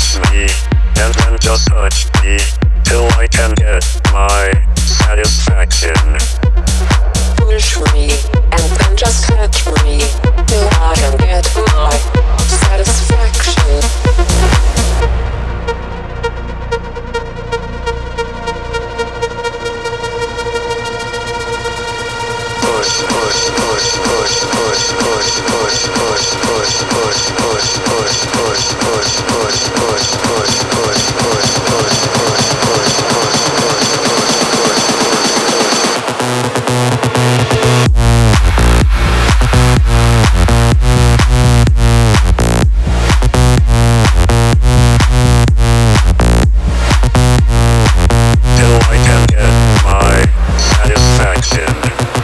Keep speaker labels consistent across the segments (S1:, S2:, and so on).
S1: Push me, and then just touch me, till I can get my satisfaction.
S2: Push me, and then just touch me, till I can get my satisfaction.
S1: Push, push, push, push, push, push, push, push, push, push, push, push, push, push, push, push, push, push, push, push, till I can get my satisfaction.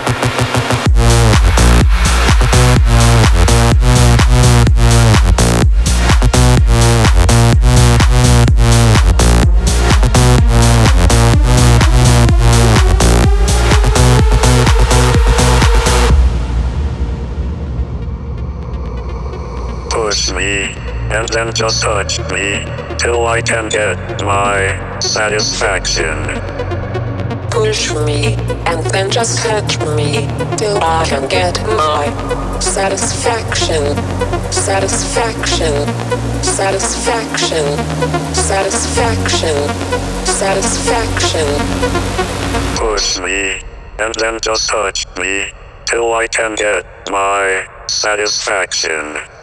S1: Push me, and then just touch me, till I can get my satisfaction.
S2: Push me, and then just touch me, till I can get my satisfaction. Satisfaction. Satisfaction. Satisfaction. Satisfaction.
S1: Push me, and then just touch me, till I can get my satisfaction.